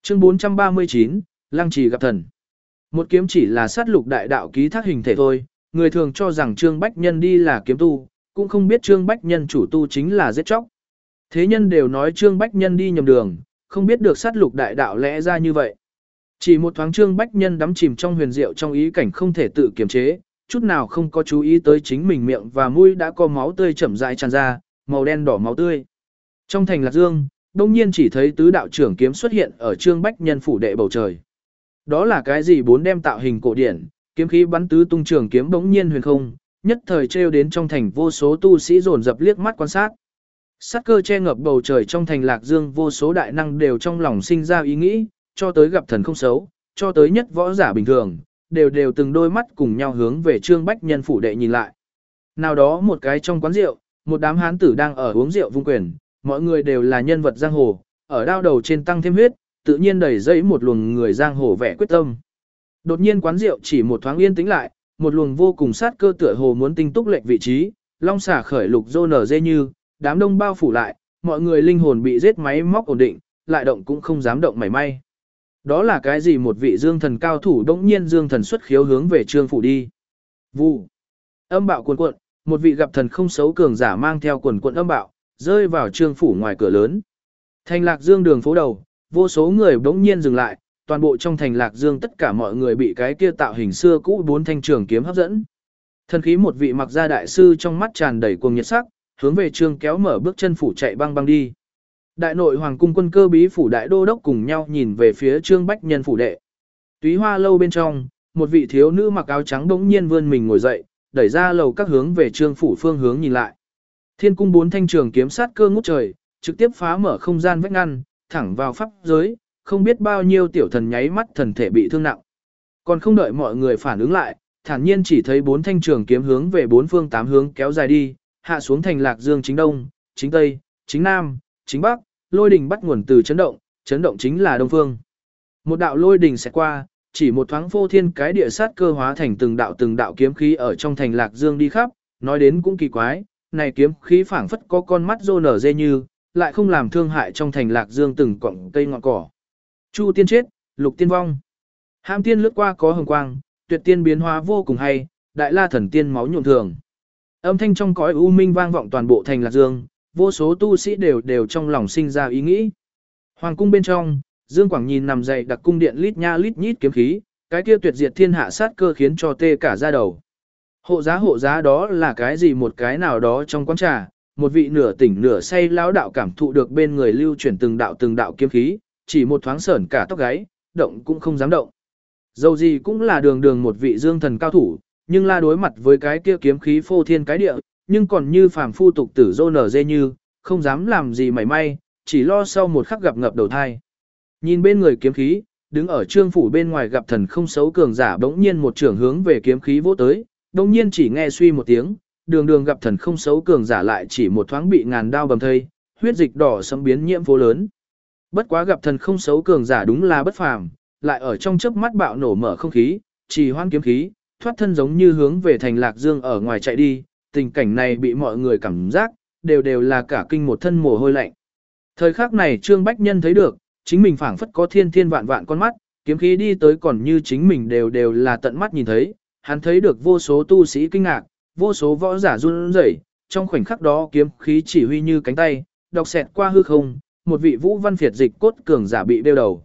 Chương 439, Lăng Trì gặp thần. Một kiếm chỉ là sát lục đại đạo ký thác hình thể thôi, người thường cho rằng Trương Bách Nhân đi là kiếm tu, cũng không biết Trương Bách Nhân chủ tu chính là giết chóc. Thế nhân đều nói Trương Bách Nhân đi nhầm đường, không biết được sát lục đại đạo lẽ ra như vậy. Chỉ một thoáng Trương Bách Nhân đắm chìm trong huyền diệu trong ý cảnh không thể tự kiềm chế, chút nào không có chú ý tới chính mình miệng và mũi đã có máu tươi chậm rãi tràn ra, màu đen đỏ máu tươi. Trong thành Lạc Dương, đông nhiên chỉ thấy tứ đạo trưởng kiếm xuất hiện ở Trương Bách Nhân phủ đệ bầu trời. Đó là cái gì bốn đem tạo hình cổ điển, kiếm khí bắn tứ tung trường kiếm bỗng nhiên huyền không, nhất thời trêu đến trong thành vô số tu sĩ dồn dập liếc mắt quan sát. Sát cơ che ngập bầu trời trong thành Lạc Dương, vô số đại năng đều trong lòng sinh ra ý nghĩ, cho tới gặp thần không xấu, cho tới nhất võ giả bình thường, đều từng đôi mắt cùng nhau hướng về Trương Bách Nhân phủ đệ nhìn lại. Nào đó một cái trong quán rượu, một đám hán tử đang ở uống rượu vung quyền, mọi người đều là nhân vật giang hồ, ở đao đầu trên tăng thêm huyết, tự nhiên đầy dẫy một luồng người giang hồ vẻ quyết tâm. Đột nhiên quán rượu chỉ một thoáng yên tĩnh lại, một luồng vô cùng sát cơ tựa hồ muốn tinh túc lệnh vị trí, long xả khởi lục rô nở dê như, đám đông bao phủ lại, mọi người linh hồn bị giết máy móc ổn định, lại động cũng không dám động mảy may. Đó là cái gì? Một vị dương thần cao thủ đống nhiên dương thần xuất khiếu hướng về Trương phủ đi. Vụ. Âm bạo cuồn cuộn, một vị gặp thần không xấu cường giả mang theo cuồn cuộn âm bạo, rơi vào Trương phủ ngoài cửa lớn. Thành Lạc Dương đường phố đầu, vô số người đống nhiên dừng lại, toàn bộ trong thành Lạc Dương tất cả mọi người bị cái kia tạo hình xưa cũ bốn thanh trường kiếm hấp dẫn. Thần khí một vị mặc gia đại sư trong mắt tràn đầy cuồng nhiệt sắc, hướng về Trương kéo mở bước chân phủ chạy băng băng đi. Đại nội hoàng cung quân cơ bí phủ đại đô đốc cùng nhau nhìn về phía Trương Bách Nhân phủ đệ. Túy Hoa lâu bên trong, một vị thiếu nữ mặc áo trắng đống nhiên vươn mình ngồi dậy, đẩy ra lầu các hướng về Trương phủ phương hướng nhìn lại. Thiên cung bốn thanh trường kiếm sát cơ ngút trời, trực tiếp phá mở không gian vách ngăn, thẳng vào pháp giới, không biết bao nhiêu tiểu thần nháy mắt thần thể bị thương nặng. Còn không đợi mọi người phản ứng lại, thản nhiên chỉ thấy bốn thanh trường kiếm hướng về bốn phương tám hướng kéo dài đi, hạ xuống thành Lạc Dương chính đông, chính tây, chính nam, chính bắc, lôi đình bắt nguồn từ chấn động chính là đông phương. Một đạo lôi đình sẽ qua, chỉ một thoáng phô thiên cái địa sát cơ hóa thành từng đạo kiếm khí ở trong thành Lạc Dương đi khắp, nói đến cũng kỳ quái, này kiếm khí phảng phất có con mắt rô nở dê như, lại không làm thương hại trong thành Lạc Dương từng cọng cây ngọn cỏ. Chu tiên chết, lục tiên vong. Hãm tiên lướt qua có hồng quang, tuyệt tiên biến hóa vô cùng hay, đại la thần tiên máu nhuộm thường. Âm thanh trong cõi u minh vang vọng toàn bộ thành Lạc Dương, vô số tu sĩ đều trong lòng sinh ra ý nghĩ. Hoàng cung bên trong, Dương Quảng nhìn nằm dậy đặc cung điện lít nha lít nhít kiếm khí, cái kia tuyệt diệt thiên hạ sát cơ khiến cho tê cả da đầu. Hộ giá đó là cái gì? Một cái nào đó trong quán trà, một vị nửa tỉnh nửa say lão đạo cảm thụ được bên người lưu chuyển từng đạo kiếm khí, chỉ một thoáng sởn cả tóc gáy, động cũng không dám động. Dầu gì cũng là đường một vị dương thần cao thủ, nhưng la đối mặt với cái kia kiếm khí phô thiên cái địa, nhưng còn như phàm phu tục tử rô nở dê như, không dám làm gì mảy may, chỉ lo sau một khắc gặp ngập đầu thai. Nhìn bên người kiếm khí, đứng ở Trương phủ bên ngoài gặp thần không xấu cường giả bỗng nhiên một trường hướng về kiếm khí vỗ tới, bỗng nhiên chỉ nghe suy một tiếng, đường gặp thần không xấu cường giả lại chỉ một thoáng bị ngàn đao bầm thây, huyết dịch đỏ sẫm biến nhiễm phố lớn. Bất quá gặp thần không xấu cường giả đúng là bất phàm, lại ở trong chớp mắt bạo nổ mở không khí, trì hoãn kiếm khí, thoát thân giống như hướng về thành Lạc Dương ở ngoài chạy đi, tình cảnh này bị mọi người cảm giác, đều là cả kinh một thân mồ hôi lạnh. Thời khắc này Trương Bách Nhân thấy được, chính mình phảng phất có thiên vạn con mắt, kiếm khí đi tới còn như chính mình đều là tận mắt nhìn thấy, hắn thấy được vô số tu sĩ kinh ngạc, vô số võ giả run rẩy, trong khoảnh khắc đó kiếm khí chỉ huy như cánh tay, đọc xẹt qua hư không, một vị vũ văn phiệt dịch cốt cường giả bị đeo đầu.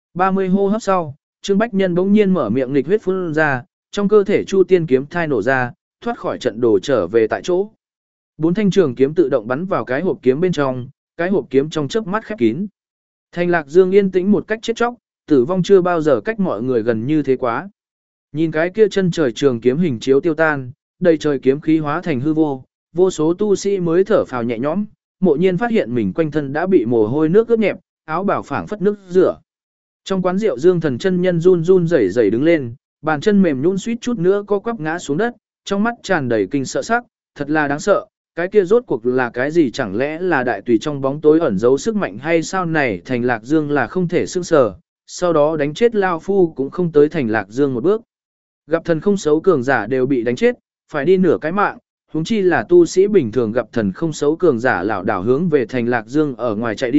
30 hô hấp sau, Trương Bách Nhân bỗng nhiên mở miệng nghịch huyết phun ra, trong cơ thể Chu Tiên kiếm thai nổ ra, thoát khỏi trận đồ trở về tại chỗ. Bốn thanh trường kiếm tự động bắn vào cái hộp kiếm bên trong, cái hộp kiếm trong chớp mắt khép kín. Thành Lạc Dương yên tĩnh một cách chết chóc, tử vong chưa bao giờ cách mọi người gần như thế quá. Nhìn cái kia chân trời trường kiếm hình chiếu tiêu tan, đầy trời kiếm khí hóa thành hư vô, vô số tu sĩ mới thở phào nhẹ nhõm, mộ nhiên phát hiện mình quanh thân đã bị mồ hôi nước ướt nhẹp, áo bảo phảng phất nước rửa. Trong quán rượu Dương Thần chân nhân run rẩy đứng lên, bàn chân mềm nhũn suýt chút nữa co quắp ngã xuống đất, trong mắt tràn đầy kinh sợ sắc, thật là đáng sợ, cái kia rốt cuộc là cái gì? Chẳng lẽ là đại tùy trong bóng tối ẩn giấu sức mạnh hay sao? Này thành Lạc Dương là không thể xương sờ, sau đó đánh chết lao phu cũng không tới thành Lạc Dương một bước. Gặp thần không xấu cường giả đều bị đánh chết, phải đi nửa cái mạng, huống chi là tu sĩ bình thường gặp thần không xấu cường giả lảo đảo hướng về thành Lạc Dương ở ngoài chạy đi,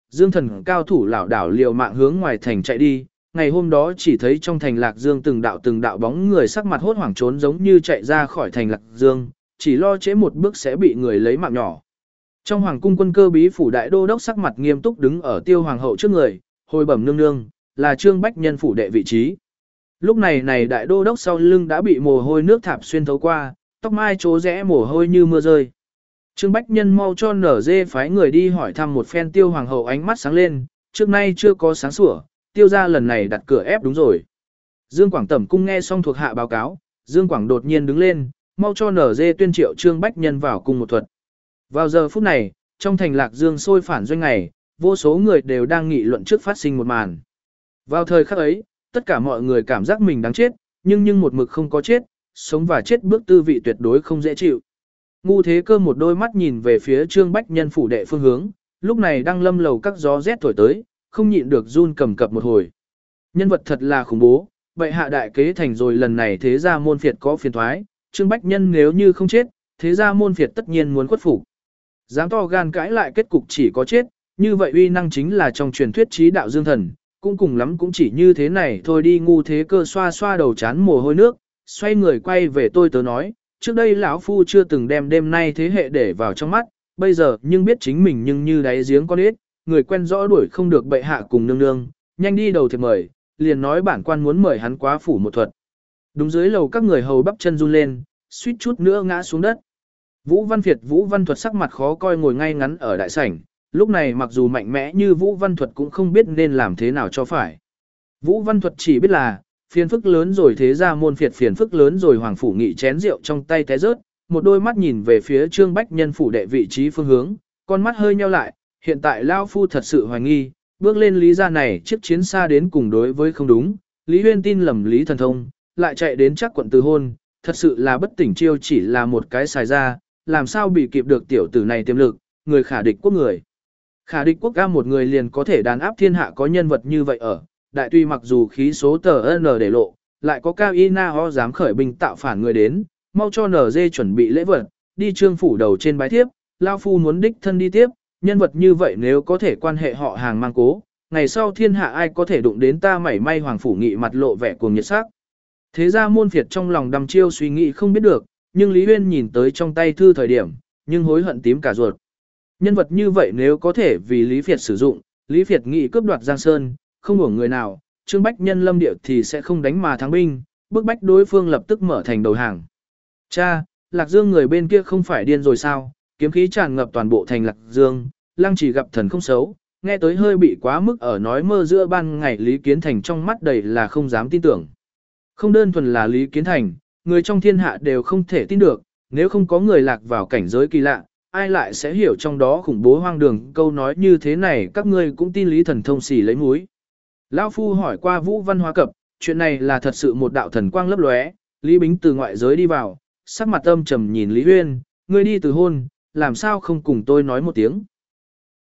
Dương thần cao thủ lảo đảo liều mạng hướng ngoài thành chạy đi, ngày hôm đó chỉ thấy trong thành Lạc Dương từng đạo bóng người sắc mặt hốt hoảng trốn giống như chạy ra khỏi thành Lạc Dương, chỉ lo trễ một bước sẽ bị người lấy mạng nhỏ. Trong hoàng cung quân cơ bí phủ đại đô đốc sắc mặt nghiêm túc đứng ở Tiêu hoàng hậu trước người, hồi bẩm nương nương, là Trương Bách Nhân phủ đệ vị trí. Lúc này đại đô đốc sau lưng đã bị mồ hôi nước thạp xuyên thấu qua, tóc mai trố rẽ mồ hôi như mưa rơi. Trương Bách Nhân mau cho nở dê phái người đi hỏi thăm một phen Tiêu hoàng hậu ánh mắt sáng lên, trước nay chưa có sáng sủa, Tiêu gia lần này đặt cửa ép đúng rồi. Dương Quảng Tẩm cung nghe xong thuộc hạ báo cáo, Dương Quảng đột nhiên đứng lên, mau cho nở dê tuyên triệu Trương Bách Nhân vào cung một thuật. Vào giờ phút này, trong thành Lạc Dương sôi phản doanh ngày, vô số người đều đang nghị luận trước phát sinh một màn. Vào thời khắc ấy, tất cả mọi người cảm giác mình đáng chết, nhưng một mực không có chết, sống và chết bước tư vị tuyệt đối không dễ chịu. Ngu Thế Cơ một đôi mắt nhìn về phía Trương Bách Nhân phủ đệ phương hướng, lúc này đang lâm lầu các gió rét thổi tới, không nhịn được run cầm cập một hồi. Nhân vật thật là khủng bố, bệ hạ đại kế thành rồi, lần này thế gia môn phiệt có phiền thoái, Trương Bách Nhân nếu như không chết, thế gia môn phiệt tất nhiên muốn khuất phục. Dám to gan cãi lại kết cục chỉ có chết, như vậy uy năng chính là trong truyền thuyết trí đạo dương thần, cũng cùng lắm cũng chỉ như thế này thôi đi. Ngu Thế Cơ xoa xoa đầu chán mồ hôi nước, xoay người quay về tôi tớ nói, trước đây lão phu chưa từng đem đêm nay thế hệ để vào trong mắt, bây giờ nhưng biết chính mình nhưng như đáy giếng con ếch, người quen rõ đuổi không được bệ hạ cùng nương nương, nhanh đi đầu thiệp mời, liền nói bản quan muốn mời hắn quá phủ một thuật. Đúng dưới lầu các người hầu bắp chân run lên, suýt chút nữa ngã xuống đất. Vũ Văn Việt Vũ Văn Thuật sắc mặt khó coi ngồi ngay ngắn ở đại sảnh, lúc này mặc dù mạnh mẽ như Vũ Văn Thuật cũng không biết nên làm thế nào cho phải. Vũ Văn Thuật chỉ biết là, phiền phức lớn rồi, thế ra môn phiệt phiền phức lớn rồi. Hoàng phủ nghị chén rượu trong tay té rớt, một đôi mắt nhìn về phía Trương Bách Nhân phủ đệ vị trí phương hướng, con mắt hơi nheo lại, hiện tại Lao Phu thật sự hoài nghi, bước lên Lý gia này chiếc chiến xa đến cùng đối với không đúng, Lý Huyên tin lầm Lý Thần Thông, lại chạy đến chắc quận từ hôn, thật sự là bất tỉnh chiêu, chỉ là một cái xài ra, làm sao bị kịp được tiểu tử này tiềm lực, người khả địch quốc người. Khả địch quốc ca một người liền có thể đàn áp thiên hạ, có nhân vật như vậy ở, đại tuy mặc dù khí số tờ N để lộ, lại có cao y na ho dám khởi binh tạo phản người đến, mau cho NG chuẩn bị lễ vật, đi trương phủ đầu trên bái thiếp, Lao Phu muốn đích thân đi tiếp, nhân vật như vậy nếu có thể quan hệ họ hàng mang cố, ngày sau thiên hạ ai có thể đụng đến ta mảy may. Hoàng phủ nghị mặt lộ vẻ cuồng nhiệt sắc. Thế ra môn phiệt trong lòng đăm chiêu suy nghĩ không biết được, nhưng Lý Huyên nhìn tới trong tay thư thời điểm, nhưng hối hận tím cả ruột. Nhân vật như vậy nếu có thể vì Lý Việt sử dụng, Lý Việt nghị cướp đoạt Giang Sơn, không uổng người nào, Trương Bách Nhân lâm địa thì sẽ không đánh mà thắng binh, bức bách đối phương lập tức mở thành đầu hàng. Cha, Lạc Dương người bên kia không phải điên rồi sao? Kiếm khí tràn ngập toàn bộ thành Lạc Dương, Lăng Chỉ gặp thần không xấu, nghe tới hơi bị quá mức ở nói mơ giữa ban ngày. Lý Kiến Thành trong mắt đầy là không dám tin tưởng. Không đơn thuần là Lý Kiến Thành, người trong thiên hạ đều không thể tin được, nếu không có người lạc vào cảnh giới kỳ lạ, ai lại sẽ hiểu trong đó khủng bố hoang đường. Câu nói như thế này các ngươi cũng tin Lý Thần Thông xỉ lấy múi. Lão Phu hỏi qua Vũ Văn Hóa Cập, chuyện này là thật sự một đạo thần quang lấp lóe. Lý Bính từ ngoại giới đi vào, sắc mặt âm trầm nhìn Lý Huyên, ngươi đi từ hôn, làm sao không cùng tôi nói một tiếng.